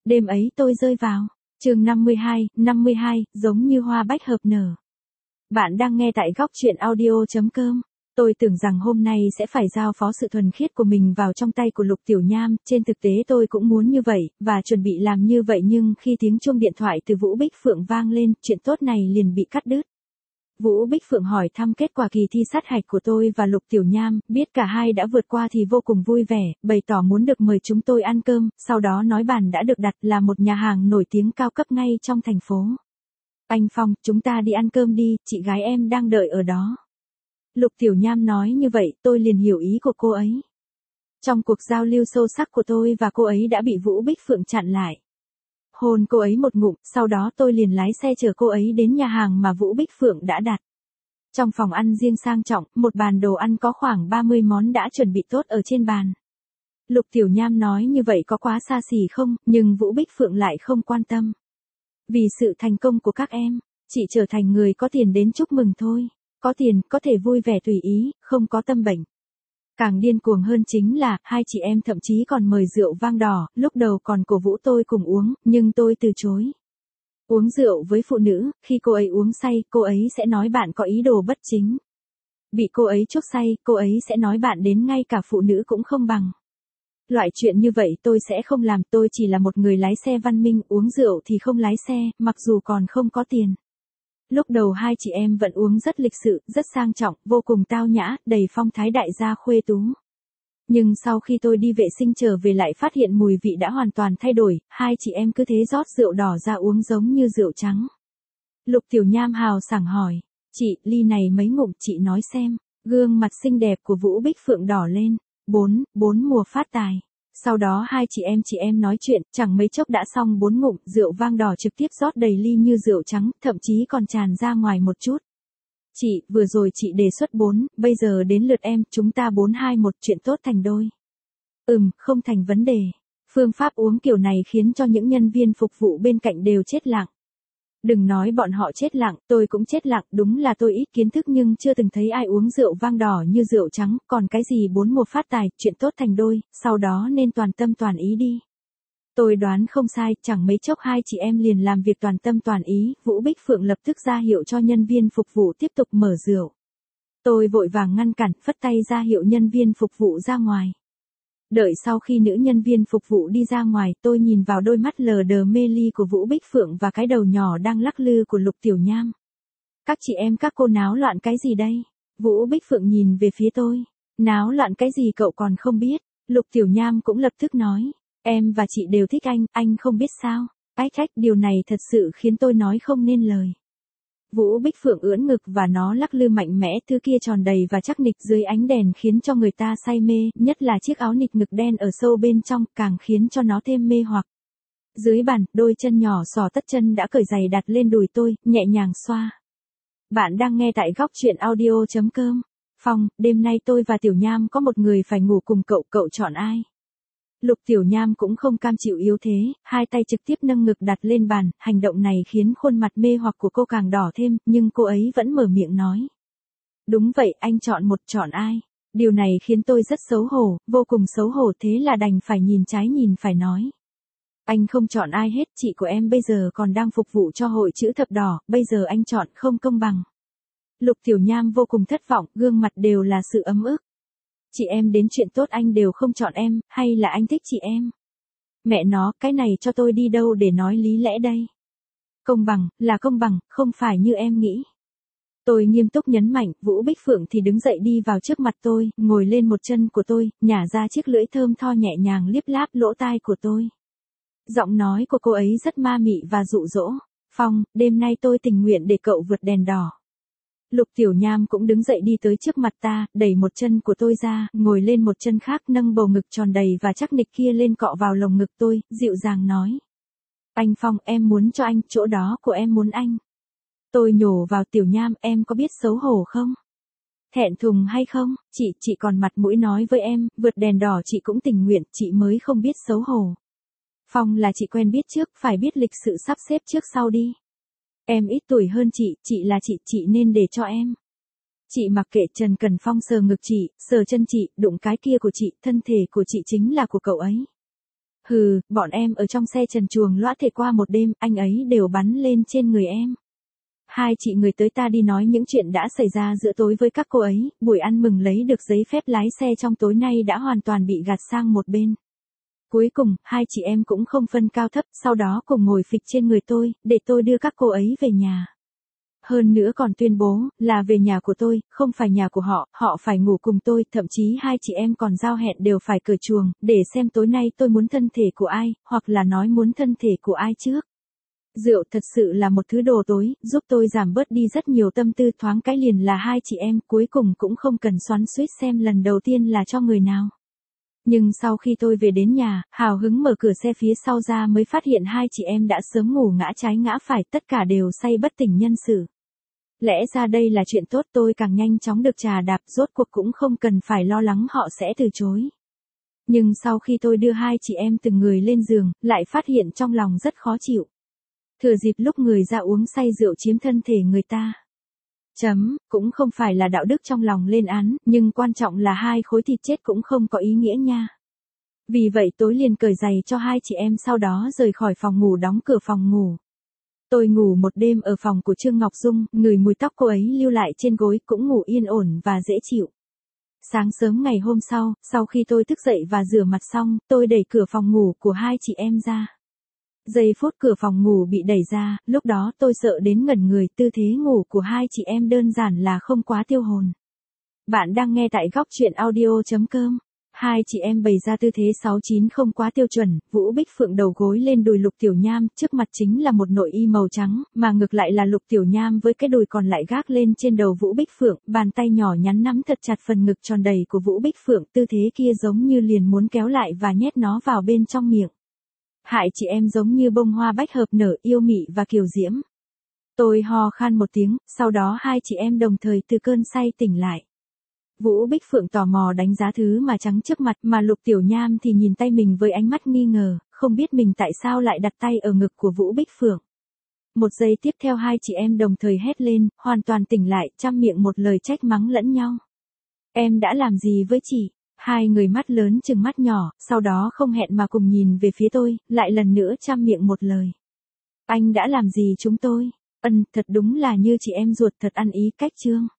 Đêm ấy tôi rơi vào. Chương 52, giống như hoa bách hợp nở. Bạn đang nghe tại góc truyện audio.com. Tôi tưởng rằng hôm nay sẽ phải giao phó sự thuần khiết của mình vào trong tay của Lục Tiểu Nham, trên thực tế tôi cũng muốn như vậy, và chuẩn bị làm như vậy, nhưng khi tiếng chuông điện thoại từ Vũ Bích Phượng vang lên, chuyện tốt này liền bị cắt đứt. Vũ Bích Phượng hỏi thăm kết quả kỳ thi sát hạch của tôi và Lục Tiểu Nham, biết cả hai đã vượt qua thì vô cùng vui vẻ, bày tỏ muốn được mời chúng tôi ăn cơm, sau đó nói bàn đã được đặt là một nhà hàng nổi tiếng cao cấp ngay trong thành phố. Anh Phong, chúng ta đi ăn cơm đi, chị gái em đang đợi ở đó. Lục Tiểu Nham nói như vậy, tôi liền hiểu ý của cô ấy. Trong cuộc giao lưu sâu sắc của tôi và cô ấy đã bị Vũ Bích Phượng chặn lại. Hôn cô ấy một ngụm, sau đó tôi liền lái xe chở cô ấy đến nhà hàng mà Vũ Bích Phượng đã đặt. Trong phòng ăn riêng sang trọng, một bàn đồ ăn có khoảng 30 món đã chuẩn bị tốt ở trên bàn. Lục Tiểu Nham nói như vậy có quá xa xỉ không, nhưng Vũ Bích Phượng lại không quan tâm. Vì sự thành công của các em, chị trở thành người có tiền đến chúc mừng thôi. Có tiền, có thể vui vẻ tùy ý, không có tâm bệnh. Càng điên cuồng hơn chính là, hai chị em thậm chí còn mời rượu vang đỏ, lúc đầu còn cổ vũ tôi cùng uống, nhưng tôi từ chối. Uống rượu với phụ nữ, khi cô ấy uống say, cô ấy sẽ nói bạn có ý đồ bất chính. Bị cô ấy chuốc say, cô ấy sẽ nói bạn đến ngay cả phụ nữ cũng không bằng. Loại chuyện như vậy tôi sẽ không làm, tôi chỉ là một người lái xe văn minh, uống rượu thì không lái xe, mặc dù còn không có tiền. Lúc đầu hai chị em vẫn uống rất lịch sự, rất sang trọng, vô cùng tao nhã, đầy phong thái đại gia khuê tú. Nhưng sau khi tôi đi vệ sinh trở về lại phát hiện mùi vị đã hoàn toàn thay đổi, hai chị em cứ thế rót rượu đỏ ra uống giống như rượu trắng. Lục Tiểu Nham hào sảng hỏi, chị, ly này mấy ngụm chị nói xem, gương mặt xinh đẹp của Vũ Bích Phượng đỏ lên, bốn mùa phát tài. Sau đó hai chị em nói chuyện, chẳng mấy chốc đã xong 4 ngụm, rượu vang đỏ trực tiếp rót đầy ly như rượu trắng, thậm chí còn tràn ra ngoài một chút. Chị, vừa rồi chị đề xuất 4, bây giờ đến lượt em, chúng ta 4-2-1, chuyện tốt thành đôi. Không thành vấn đề. Phương pháp uống kiểu này khiến cho những nhân viên phục vụ bên cạnh đều chết lặng. Đừng nói bọn họ chết lặng, tôi cũng chết lặng, đúng là tôi ít kiến thức nhưng chưa từng thấy ai uống rượu vang đỏ như rượu trắng, còn cái gì 4 mùa phát tài, chuyện tốt thành đôi, sau đó nên toàn tâm toàn ý đi. Tôi đoán không sai, chẳng mấy chốc hai chị em liền làm việc toàn tâm toàn ý, Vũ Bích Phượng lập tức ra hiệu cho nhân viên phục vụ tiếp tục mở rượu. Tôi vội vàng ngăn cản, phất tay ra hiệu nhân viên phục vụ ra ngoài. Đợi sau khi nữ nhân viên phục vụ đi ra ngoài, tôi nhìn vào đôi mắt lờ đờ mê ly của Vũ Bích Phượng và cái đầu nhỏ đang lắc lư của Lục Tiểu Nham. Các chị em các cô náo loạn cái gì đây? Vũ Bích Phượng nhìn về phía tôi. Náo loạn cái gì cậu còn không biết? Lục Tiểu Nham cũng lập tức nói. Em và chị đều thích anh không biết sao? Ách, điều này thật sự khiến tôi nói không nên lời. Vũ Bích Phượng ưỡn ngực và nó lắc lư mạnh mẽ, thứ kia tròn đầy và chắc nịch dưới ánh đèn khiến cho người ta say mê, nhất là chiếc áo nịt ngực đen ở sâu bên trong càng khiến cho nó thêm mê hoặc. Dưới bàn, đôi chân nhỏ xỏ tất chân đã cởi giày đặt lên đùi tôi, nhẹ nhàng xoa. Bạn đang nghe tại góc truyện audio.com. Phong, đêm nay tôi và Tiểu Nham có một người phải ngủ cùng cậu chọn ai? Lục Tiểu Nham cũng không cam chịu yếu thế, hai tay trực tiếp nâng ngực đặt lên bàn, hành động này khiến khuôn mặt mê hoặc của cô càng đỏ thêm, nhưng cô ấy vẫn mở miệng nói. Đúng vậy, anh chọn ai? Điều này khiến tôi rất xấu hổ, vô cùng xấu hổ, thế là đành phải nhìn trái nhìn phải nói. Anh không chọn ai hết, chị của em bây giờ còn đang phục vụ cho hội chữ thập đỏ, bây giờ anh chọn không công bằng. Lục Tiểu Nham vô cùng thất vọng, gương mặt đều là sự ấm ức. Chị em đến chuyện tốt anh đều không chọn em, hay là anh thích chị em? Mẹ nó, cái này cho tôi đi đâu để nói lý lẽ đây? Công bằng, là công bằng, không phải như em nghĩ. Tôi nghiêm túc nhấn mạnh, Vũ Bích Phượng thì đứng dậy đi vào trước mặt tôi, ngồi lên một chân của tôi, nhả ra chiếc lưỡi thơm tho nhẹ nhàng liếp láp lỗ tai của tôi. Giọng nói của cô ấy rất ma mị và dụ dỗ. Phong, đêm nay tôi tình nguyện để cậu vượt đèn đỏ. Lục Tiểu Nham cũng đứng dậy đi tới trước mặt ta, đẩy một chân của tôi ra, ngồi lên một chân khác, nâng bầu ngực tròn đầy và chắc nịch kia lên cọ vào lồng ngực tôi, dịu dàng nói. Anh Phong, em muốn cho anh, chỗ đó của em muốn anh. Tôi nhổ vào Tiểu Nham, em có biết xấu hổ không? Thẹn thùng hay không? Chị còn mặt mũi nói với em, vượt đèn đỏ chị cũng tình nguyện, chị mới không biết xấu hổ. Phong là chị quen biết trước, phải biết lịch sự sắp xếp trước sau đi. Em ít tuổi hơn chị là chị nên để cho em. Chị mặc kệ Trần Cần Phong sờ ngực chị, sờ chân chị, đụng cái kia của chị, thân thể của chị chính là của cậu ấy. Hừ, bọn em ở trong xe trần truồng lõa thể qua một đêm, anh ấy đều bắn lên trên người em. Hai chị người tới ta đi nói những chuyện đã xảy ra giữa tối với các cô ấy, buổi ăn mừng lấy được giấy phép lái xe trong tối nay đã hoàn toàn bị gạt sang một bên. Cuối cùng, hai chị em cũng không phân cao thấp, sau đó cùng ngồi phịch trên người tôi, để tôi đưa các cô ấy về nhà. Hơn nữa còn tuyên bố, là về nhà của tôi, không phải nhà của họ, họ phải ngủ cùng tôi, thậm chí hai chị em còn giao hẹn đều phải cởi chuồng, để xem tối nay tôi muốn thân thể của ai, hoặc là nói muốn thân thể của ai trước. Rượu thật sự là một thứ đồ tối, giúp tôi giảm bớt đi rất nhiều tâm tư, thoáng cái liền là hai chị em, cuối cùng cũng không cần xoắn xuýt xem lần đầu tiên là cho người nào. Nhưng sau khi tôi về đến nhà, hào hứng mở cửa xe phía sau ra mới phát hiện hai chị em đã sớm ngủ ngã trái ngã phải, tất cả đều say bất tỉnh nhân sự. Lẽ ra đây là chuyện tốt, tôi càng nhanh chóng được trà đạp, rốt cuộc cũng không cần phải lo lắng họ sẽ từ chối. Nhưng sau khi tôi đưa hai chị em từng người lên giường, lại phát hiện trong lòng rất khó chịu. Thừa dịp lúc người ra uống say rượu chiếm thân thể người ta. Cũng không phải là đạo đức trong lòng lên án, nhưng quan trọng là hai khối thịt chết cũng không có ý nghĩa nha. Vì vậy tối liền cởi giày cho hai chị em, sau đó rời khỏi phòng ngủ, đóng cửa phòng ngủ. Tôi ngủ một đêm ở phòng của Trương Ngọc Dung, ngửi mùi tóc cô ấy lưu lại trên gối, cũng ngủ yên ổn và dễ chịu. Sáng sớm ngày hôm sau, sau khi tôi thức dậy và rửa mặt xong, tôi đẩy cửa phòng ngủ của hai chị em ra. Giây phút cửa phòng ngủ bị đẩy ra, lúc đó tôi sợ đến ngẩn người, tư thế ngủ của hai chị em đơn giản là không quá tiêu hồn. Bạn đang nghe tại góc truyện audio.com. Hai chị em bày ra tư thế 69 không quá tiêu chuẩn, Vũ Bích Phượng đầu gối lên đùi Lục Tiểu Nham, trước mặt chính là một nội y màu trắng, mà ngược lại là Lục Tiểu Nham với cái đùi còn lại gác lên trên đầu Vũ Bích Phượng, bàn tay nhỏ nhắn nắm thật chặt phần ngực tròn đầy của Vũ Bích Phượng, tư thế kia giống như liền muốn kéo lại và nhét nó vào bên trong miệng. Hai chị em giống như bông hoa bách hợp nở, yêu mị và kiều diễm. Tôi ho khan một tiếng, sau đó hai chị em đồng thời từ cơn say tỉnh lại. Vũ Bích Phượng tò mò đánh giá thứ mà trắng trước mặt, mà Lục Tiểu Nham thì nhìn tay mình với ánh mắt nghi ngờ, không biết mình tại sao lại đặt tay ở ngực của Vũ Bích Phượng. Một giây tiếp theo hai chị em đồng thời hét lên, hoàn toàn tỉnh lại, trăm miệng một lời trách mắng lẫn nhau. Em đã làm gì với chị? Hai người mắt lớn chừng mắt nhỏ, sau đó không hẹn mà cùng nhìn về phía tôi, lại lần nữa trăm miệng một lời. Anh đã làm gì chúng tôi? Thật đúng là như chị em ruột thật, ăn ý cách Trương.